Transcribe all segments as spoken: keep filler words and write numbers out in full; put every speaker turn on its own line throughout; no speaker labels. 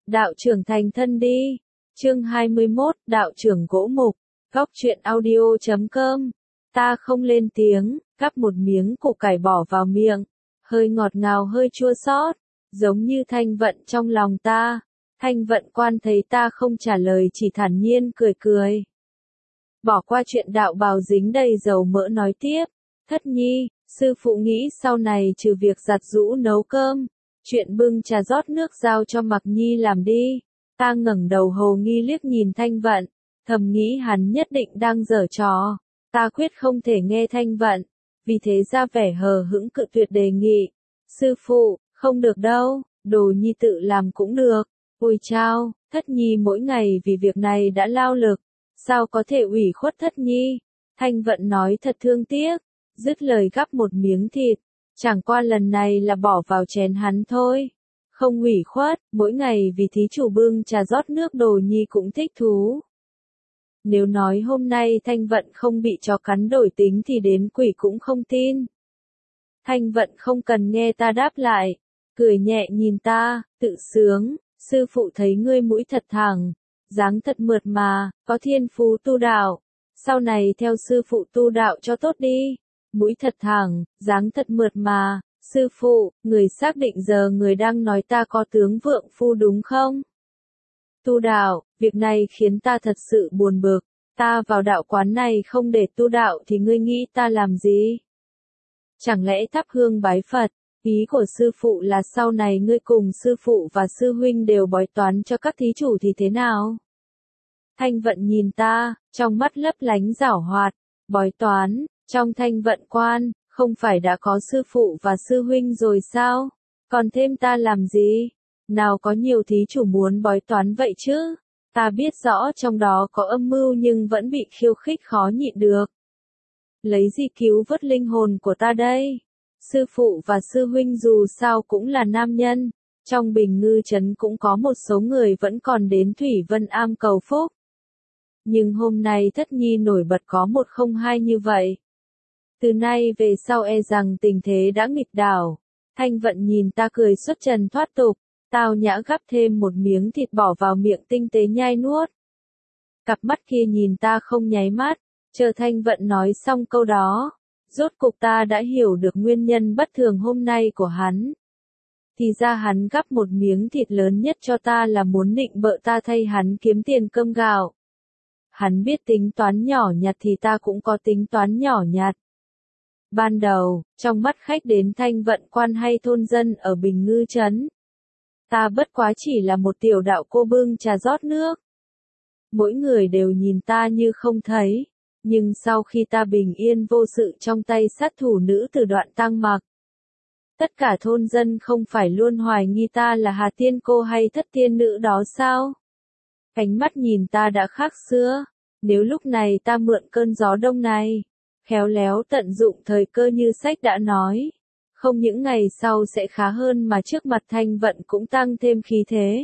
Đạo trưởng thành thân đi. Chương hai mươi mốt, đạo trưởng gỗ mục. Góc truyện audio chấm com. Ta không lên tiếng, cắp một miếng củ cải bỏ vào miệng. Hơi ngọt ngào hơi chua xót, giống như thanh vận trong lòng ta. Thanh vận quan thấy ta không trả lời chỉ thản nhiên cười cười. Bỏ qua chuyện đạo bào dính đầy dầu mỡ nói tiếp. Thất nhi, sư phụ nghĩ sau này trừ việc giặt giũ nấu cơm, chuyện bưng trà rót nước giao cho Mặc Nhi làm đi. Ta ngẩng đầu hồ nghi liếc nhìn Thanh Vận, thầm nghĩ hắn nhất định đang giở trò. Ta quyết không thể nghe Thanh Vận, vì thế ra vẻ hờ hững cự tuyệt đề nghị. Sư phụ, không được đâu, đồ nhi tự làm cũng được. Ôi chao, Thất nhi mỗi ngày vì việc này đã lao lực, sao có thể ủy khuất Thất nhi? Thanh Vận nói thật thương tiếc, dứt lời gắp một miếng thịt, chẳng qua lần này là bỏ vào chén hắn thôi. Không ủy khuất, mỗi ngày vì thí chủ bưng trà rót nước đồ nhi cũng thích thú. Nếu nói hôm nay Thanh Vận không bị chó cắn đổi tính thì đến quỷ cũng không tin. Thanh Vận không cần nghe ta đáp lại, cười nhẹ nhìn ta, tự sướng, sư phụ thấy ngươi mũi thật thẳng, dáng thật mượt mà, có thiên phú tu đạo, sau này theo sư phụ tu đạo cho tốt đi. Mũi thật thẳng, dáng thật mượt mà, sư phụ, người xác định giờ người đang nói ta có tướng vượng phu đúng không? Tu đạo, việc này khiến ta thật sự buồn bực, ta vào đạo quán này không để tu đạo thì ngươi nghĩ ta làm gì? Chẳng lẽ thắp hương bái Phật, ý của sư phụ là sau này ngươi cùng sư phụ và sư huynh đều bói toán cho các thí chủ thì thế nào? Thanh Vận nhìn ta, trong mắt lấp lánh giảo hoạt, bói toán, trong Thanh Vận quan, không phải đã có sư phụ và sư huynh rồi sao? Còn thêm ta làm gì? Nào có nhiều thí chủ muốn bói toán vậy chứ? Ta biết rõ trong đó có âm mưu nhưng vẫn bị khiêu khích khó nhịn được. Lấy gì cứu vớt linh hồn của ta đây? Sư phụ và sư huynh dù sao cũng là nam nhân, trong Bình Ngư Trấn cũng có một số người vẫn còn đến Thủy Vân Am cầu phúc. Nhưng hôm nay Thất nhi nổi bật có một không hai như vậy. Từ nay về sau e rằng tình thế đã nghịch đảo. Thanh Vận nhìn ta cười xuất trần thoát tục, tao nhã gắp thêm một miếng thịt bỏ vào miệng tinh tế nhai nuốt. Cặp mắt kia nhìn ta không nháy mắt, chờ Thanh Vận nói xong câu đó. Rốt cục ta đã hiểu được nguyên nhân bất thường hôm nay của hắn. Thì ra hắn gắp một miếng thịt lớn nhất cho ta là muốn định bợ ta thay hắn kiếm tiền cơm gạo. Hắn biết tính toán nhỏ nhặt thì ta cũng có tính toán nhỏ nhặt. Ban đầu, trong mắt khách đến Thanh Vận quan hay thôn dân ở Bình Ngư Trấn, ta bất quá chỉ là một tiểu đạo cô bưng trà rót nước. Mỗi người đều nhìn ta như không thấy, nhưng sau khi ta bình yên vô sự trong tay sát thủ nữ từ Đoạn Tăng Mặc, tất cả thôn dân không phải luôn hoài nghi ta là Hà Tiên Cô hay Thất Tiên Nữ đó sao? Ánh mắt nhìn ta đã khác xưa, nếu lúc này ta mượn cơn gió đông này, khéo léo tận dụng thời cơ như sách đã nói, không những ngày sau sẽ khá hơn mà trước mặt Thanh Vận cũng tăng thêm khí thế.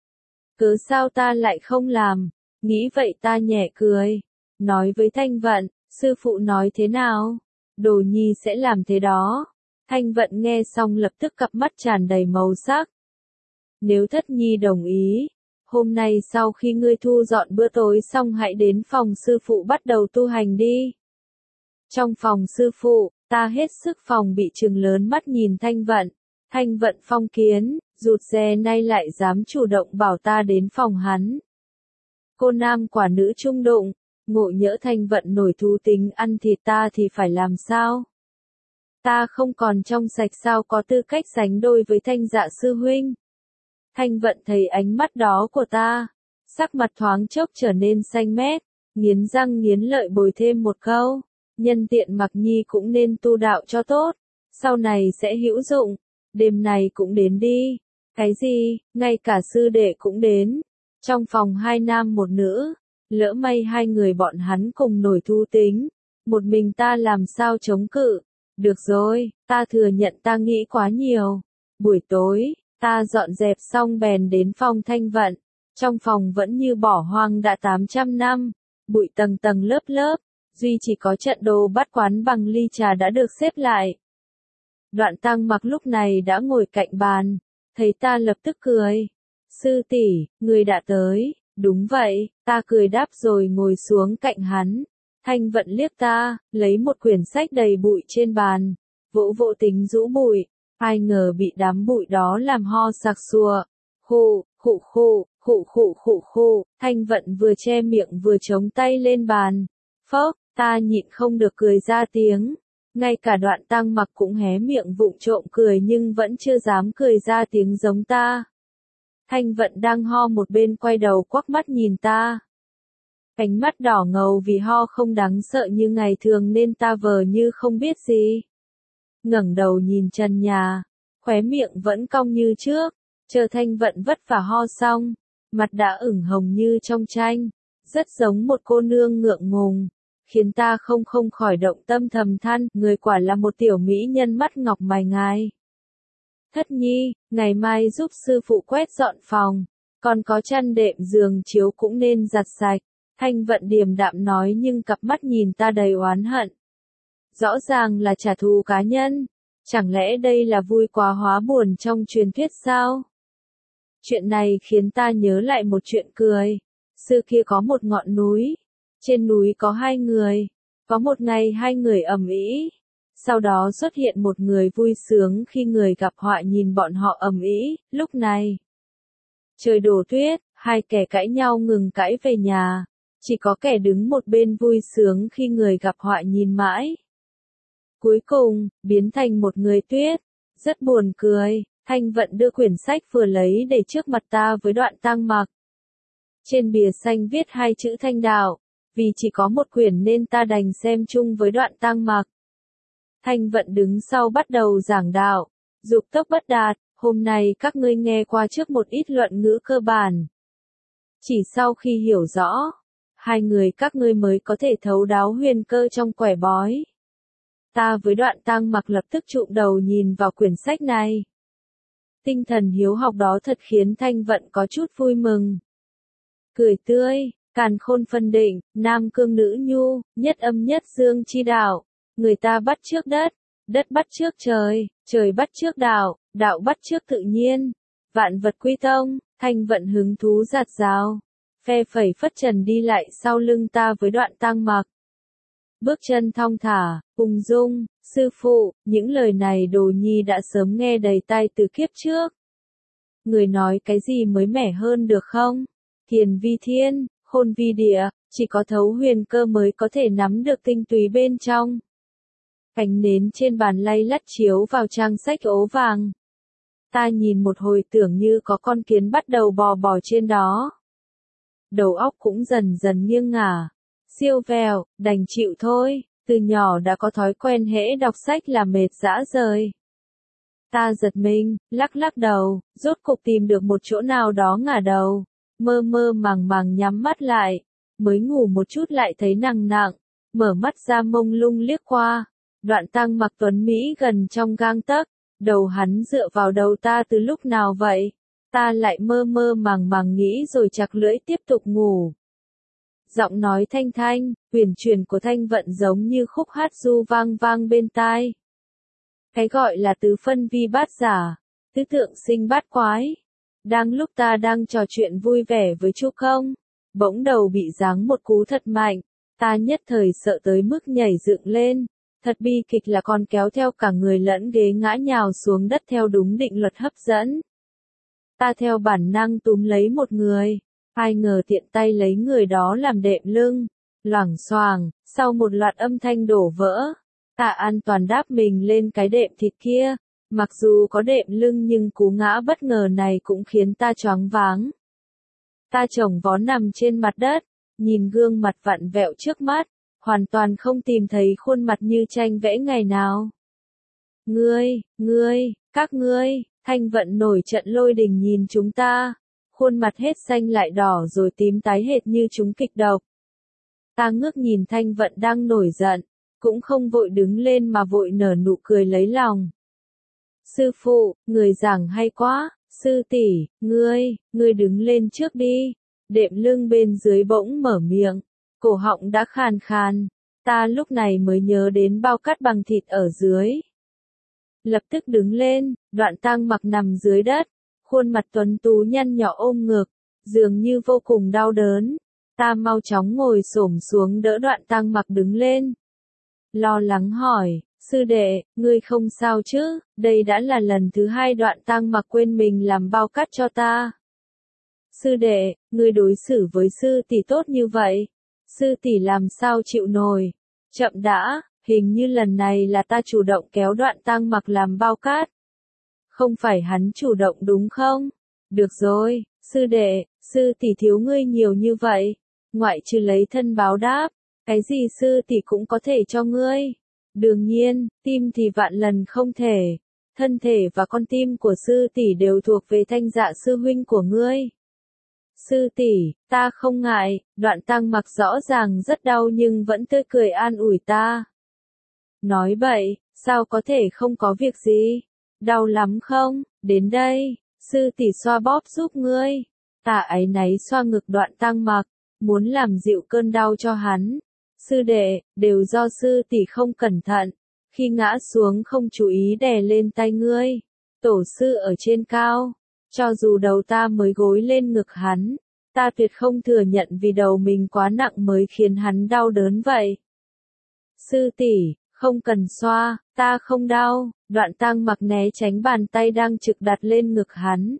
Cớ sao ta lại không làm? Nghĩ vậy ta nhẹ cười, nói với Thanh Vận, sư phụ nói thế nào? Đồ nhi sẽ làm thế đó. Thanh Vận nghe xong lập tức cặp mắt tràn đầy màu sắc. Nếu Thất nhi đồng ý, hôm nay sau khi ngươi thu dọn bữa tối xong hãy đến phòng sư phụ bắt đầu tu hành đi. Trong phòng sư phụ, ta hết sức phòng bị trừng lớn mắt nhìn Thanh Vận. Thanh Vận phong kiến, rụt rè nay lại dám chủ động bảo ta đến phòng hắn. Cô nam quả nữ trung đụng, ngộ nhỡ Thanh Vận nổi thú tính ăn thịt ta thì phải làm sao? Ta không còn trong sạch sao có tư cách sánh đôi với Thanh Dạ sư huynh. Thanh Vận thấy ánh mắt đó của ta, sắc mặt thoáng chốc trở nên xanh mét, nghiến răng nghiến lợi bồi thêm một câu. Nhân tiện Mặc Nhi cũng nên tu đạo cho tốt, sau này sẽ hữu dụng, đêm này cũng đến đi. Cái gì, ngay cả sư đệ cũng đến. Trong phòng hai nam một nữ, lỡ may hai người bọn hắn cùng nổi thú tính, một mình ta làm sao chống cự. Được rồi, ta thừa nhận ta nghĩ quá nhiều. Buổi tối, ta dọn dẹp xong bèn đến phòng Thanh Vận. Trong phòng vẫn như bỏ hoang đã tám trăm năm, bụi tầng tầng lớp lớp. Duy chỉ có trận đồ bát quán bằng ly trà đã được xếp lại. Đoạn Tăng Mặc lúc này đã ngồi cạnh bàn, thấy ta lập tức cười. Sư tỷ, người đã tới, đúng vậy, ta cười đáp rồi ngồi xuống cạnh hắn. Thanh Vận liếc ta, lấy một quyển sách đầy bụi trên bàn, vỗ vỗ tính rũ bụi, ai ngờ bị đám bụi đó làm ho sặc sụa. Khụ, khụ khụ, khụ khụ khụ khụ, Thanh Vận vừa che miệng vừa chống tay lên bàn. Phốc, ta nhịn không được cười ra tiếng. Ngay cả Đoạn Tăng Mặc cũng hé miệng vụng trộm cười nhưng vẫn chưa dám cười ra tiếng giống ta. Thanh Vận đang ho một bên quay đầu quắc mắt nhìn ta. Ánh mắt đỏ ngầu vì ho không đáng sợ như ngày thường nên ta vờ như không biết gì. Ngẩng đầu nhìn trần nhà, khóe miệng vẫn cong như trước, chờ Thanh Vận vất vả ho xong, mặt đã ửng hồng như trong tranh, rất giống một cô nương ngượng ngùng, khiến ta không không khỏi động tâm thầm than, người quả là một tiểu mỹ nhân mắt ngọc mày ngài. Thất nhi, ngày mai giúp sư phụ quét dọn phòng, còn có chăn đệm giường chiếu cũng nên giặt sạch. Thanh Vận điềm đạm nói nhưng cặp mắt nhìn ta đầy oán hận. Rõ ràng là trả thù cá nhân, chẳng lẽ đây là vui quá hóa buồn trong truyền thuyết sao? Chuyện này khiến ta nhớ lại một chuyện cười. Xưa kia có một ngọn núi, trên núi có hai người, có một ngày hai người ầm ĩ. Sau đó xuất hiện một người vui sướng khi người gặp họa nhìn bọn họ ầm ĩ. Lúc này, trời đổ tuyết, hai kẻ cãi nhau ngừng cãi về nhà. Chỉ có kẻ đứng một bên vui sướng khi người gặp họa nhìn mãi. Cuối cùng, biến thành một người tuyết. Rất buồn cười, Thanh Vận đưa quyển sách vừa lấy để trước mặt ta với Đoạn Tăng Mặc. Trên bìa xanh viết hai chữ Thanh Đạo, vì chỉ có một quyển nên ta đành xem chung với Đoạn Tăng Mặc. Thanh Vận đứng sau bắt đầu giảng đạo, dục tốc bất đạt, hôm nay các ngươi nghe qua trước một ít luận ngữ cơ bản. Chỉ sau khi hiểu rõ, hai người các ngươi mới có thể thấu đáo huyền cơ trong quẻ bói. Ta với Đoạn Tăng Mặc lập tức trụm đầu nhìn vào quyển sách này. Tinh thần hiếu học đó thật khiến Thanh Vận có chút vui mừng. Cười tươi, càn khôn phân định, nam cương nữ nhu, nhất âm nhất dương chi đạo. Người ta bắt chước đất, đất bắt chước trời, trời bắt chước đạo, đạo bắt chước tự nhiên. Vạn vật quy tông, Thanh Vận hứng thú giạt rào. Phe phẩy phất trần đi lại sau lưng ta với Đoạn Tăng Mặc. Bước chân thong thả, ung dung, sư phụ, những lời này Đồ Nhi đã sớm nghe đầy tai từ kiếp trước. Người nói cái gì mới mẻ hơn được không? Thiền vi thiên, khôn vi địa, chỉ có thấu huyền cơ mới có thể nắm được tinh túy bên trong. Ánh nến trên bàn lay lắt chiếu vào trang sách ố vàng. Ta nhìn một hồi tưởng như có con kiến bắt đầu bò bò trên đó. Đầu óc cũng dần dần nghiêng ngả. Siêu vẹo, đành chịu thôi, từ nhỏ đã có thói quen hễ đọc sách là mệt dã rời. Ta giật mình, lắc lắc đầu, rốt cục tìm được một chỗ nào đó ngả đầu, mơ mơ màng màng nhắm mắt lại, mới ngủ một chút lại thấy nặng nặng, mở mắt ra mông lung liếc qua, Đoạn Tăng Mặc tuấn Mỹ gần trong gang tấc, đầu hắn dựa vào đầu ta từ lúc nào vậy? Ta lại mơ mơ màng màng nghĩ rồi chặt lưỡi tiếp tục ngủ. Giọng nói thanh thanh, huyền truyền của Thanh Vận giống như khúc hát du vang vang bên tai. Cái gọi là tứ phân vi bát giả, tứ tượng sinh bát quái. Đang lúc ta đang trò chuyện vui vẻ với Chu Không, bỗng đầu bị giáng một cú thật mạnh, ta nhất thời sợ tới mức nhảy dựng lên. Thật bi kịch là còn kéo theo cả người lẫn ghế ngã nhào xuống đất theo đúng định luật hấp dẫn. Ta theo bản năng túm lấy một người, ai ngờ tiện tay lấy người đó làm đệm lưng, loảng xoảng, sau một loạt âm thanh đổ vỡ, ta an toàn đáp mình lên cái đệm thịt kia, mặc dù có đệm lưng nhưng cú ngã bất ngờ này cũng khiến ta choáng váng. Ta chồng vó nằm trên mặt đất, nhìn gương mặt vặn vẹo trước mắt, hoàn toàn không tìm thấy khuôn mặt như tranh vẽ ngày nào. Ngươi, ngươi, các ngươi, Thanh Vận nổi trận lôi đình nhìn chúng ta, khuôn mặt hết xanh lại đỏ rồi tím tái hệt như chúng kịch độc. Ta ngước nhìn Thanh Vận đang nổi giận, cũng không vội đứng lên mà vội nở nụ cười lấy lòng. Sư phụ, người giảng hay quá, sư tỷ, ngươi, ngươi đứng lên trước đi. Đệm lưng bên dưới bỗng mở miệng, cổ họng đã khàn khàn, ta lúc này mới nhớ đến bao cát bằng thịt ở dưới. Lập tức đứng lên, Đoạn Tăng Mặc nằm dưới đất, khuôn mặt tuấn tú nhăn nhọ ôm ngực, dường như vô cùng đau đớn. Ta mau chóng ngồi xổm xuống đỡ Đoạn Tăng Mặc đứng lên. Lo lắng hỏi, sư đệ, ngươi không sao chứ, đây đã là lần thứ hai Đoạn Tăng Mặc quên mình làm bao cát cho ta. Sư đệ, ngươi đối xử với sư tỷ tốt như vậy, sư tỷ làm sao chịu nổi. Chậm đã, hình như lần này là ta chủ động kéo Đoạn Tăng Mặc làm bao cát. Không phải hắn chủ động đúng không? Được rồi, sư đệ, sư tỷ thiếu ngươi nhiều như vậy, ngoại trừ lấy thân báo đáp, cái gì sư tỷ cũng có thể cho ngươi. Đương nhiên, tim thì vạn lần không thể. Thân thể và con tim của sư tỷ đều thuộc về Thanh Dạ sư huynh của ngươi. Sư tỷ, ta không ngại. Đoạn Tăng Mặc rõ ràng rất đau nhưng vẫn tươi cười an ủi ta. Nói bậy, sao có thể không có việc gì? Đau lắm không? Đến đây, sư tỷ xoa bóp giúp ngươi. Ta áy náy xoa ngực Đoạn Tăng Mặc, muốn làm dịu cơn đau cho hắn. Sư đệ, đều do sư tỷ không cẩn thận, khi ngã xuống không chú ý đè lên tay ngươi. Tổ sư ở trên cao, cho dù đầu ta mới gối lên ngực hắn, ta tuyệt không thừa nhận vì đầu mình quá nặng mới khiến hắn đau đớn vậy. Sư tỷ, không cần xoa, ta không đau. Đoạn Tăng Mặc né tránh bàn tay đang trực đặt lên ngực hắn.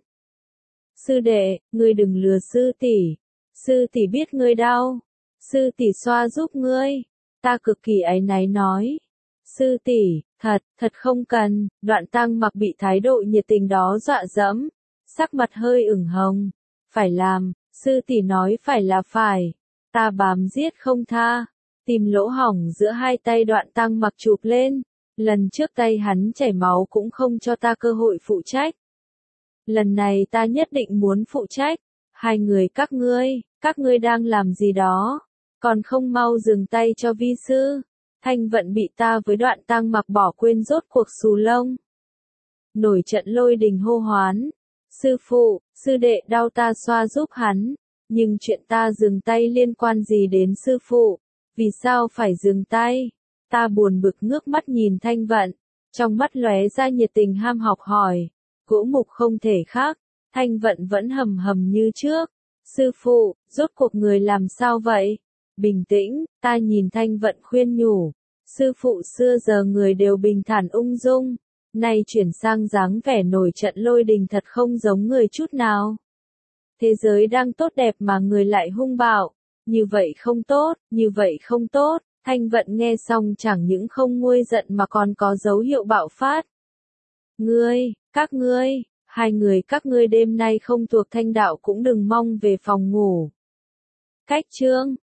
Sư đệ, ngươi đừng lừa sư tỷ. Sư tỷ biết ngươi đau. Sư tỷ xoa giúp ngươi. Ta cực kỳ áy náy nói. Sư tỷ, thật, thật không cần. Đoạn Tăng Mặc bị thái độ nhiệt tình đó dọa dẫm, sắc mặt hơi ửng hồng. Phải làm, sư tỷ nói phải là phải. Ta bám giết không tha. Tìm lỗ hổng giữa hai tay Đoạn Tăng Mặc chụp lên. Lần trước tay hắn chảy máu cũng không cho ta cơ hội phụ trách. Lần này ta nhất định muốn phụ trách. Hai người các ngươi, các ngươi đang làm gì đó? Còn không mau dừng tay cho vi sư. Thanh Vận bị ta với Đoạn Tăng Mặc bỏ quên rốt cuộc xù lông. Nổi trận lôi đình hô hoán. Sư phụ, sư đệ đau ta xoa giúp hắn. Nhưng chuyện ta dừng tay liên quan gì đến sư phụ? Vì sao phải dừng tay? Ta buồn bực ngước mắt nhìn Thanh Vận. Trong mắt lóe ra nhiệt tình ham học hỏi. Cỗ mục không thể khác. Thanh Vận vẫn hầm hầm như trước. Sư phụ, rốt cuộc người làm sao vậy? Bình tĩnh, ta nhìn Thanh Vận khuyên nhủ. Sư phụ xưa giờ người đều bình thản ung dung. Nay chuyển sang dáng vẻ nổi trận lôi đình thật không giống người chút nào. Thế giới đang tốt đẹp mà người lại hung bạo. Như vậy không tốt, như vậy không tốt. Thanh Vận nghe xong chẳng những không nguôi giận mà còn có dấu hiệu bạo phát. Ngươi, các ngươi, hai người các ngươi đêm nay không thuộc thanh đạo cũng đừng mong về phòng ngủ. Cách chương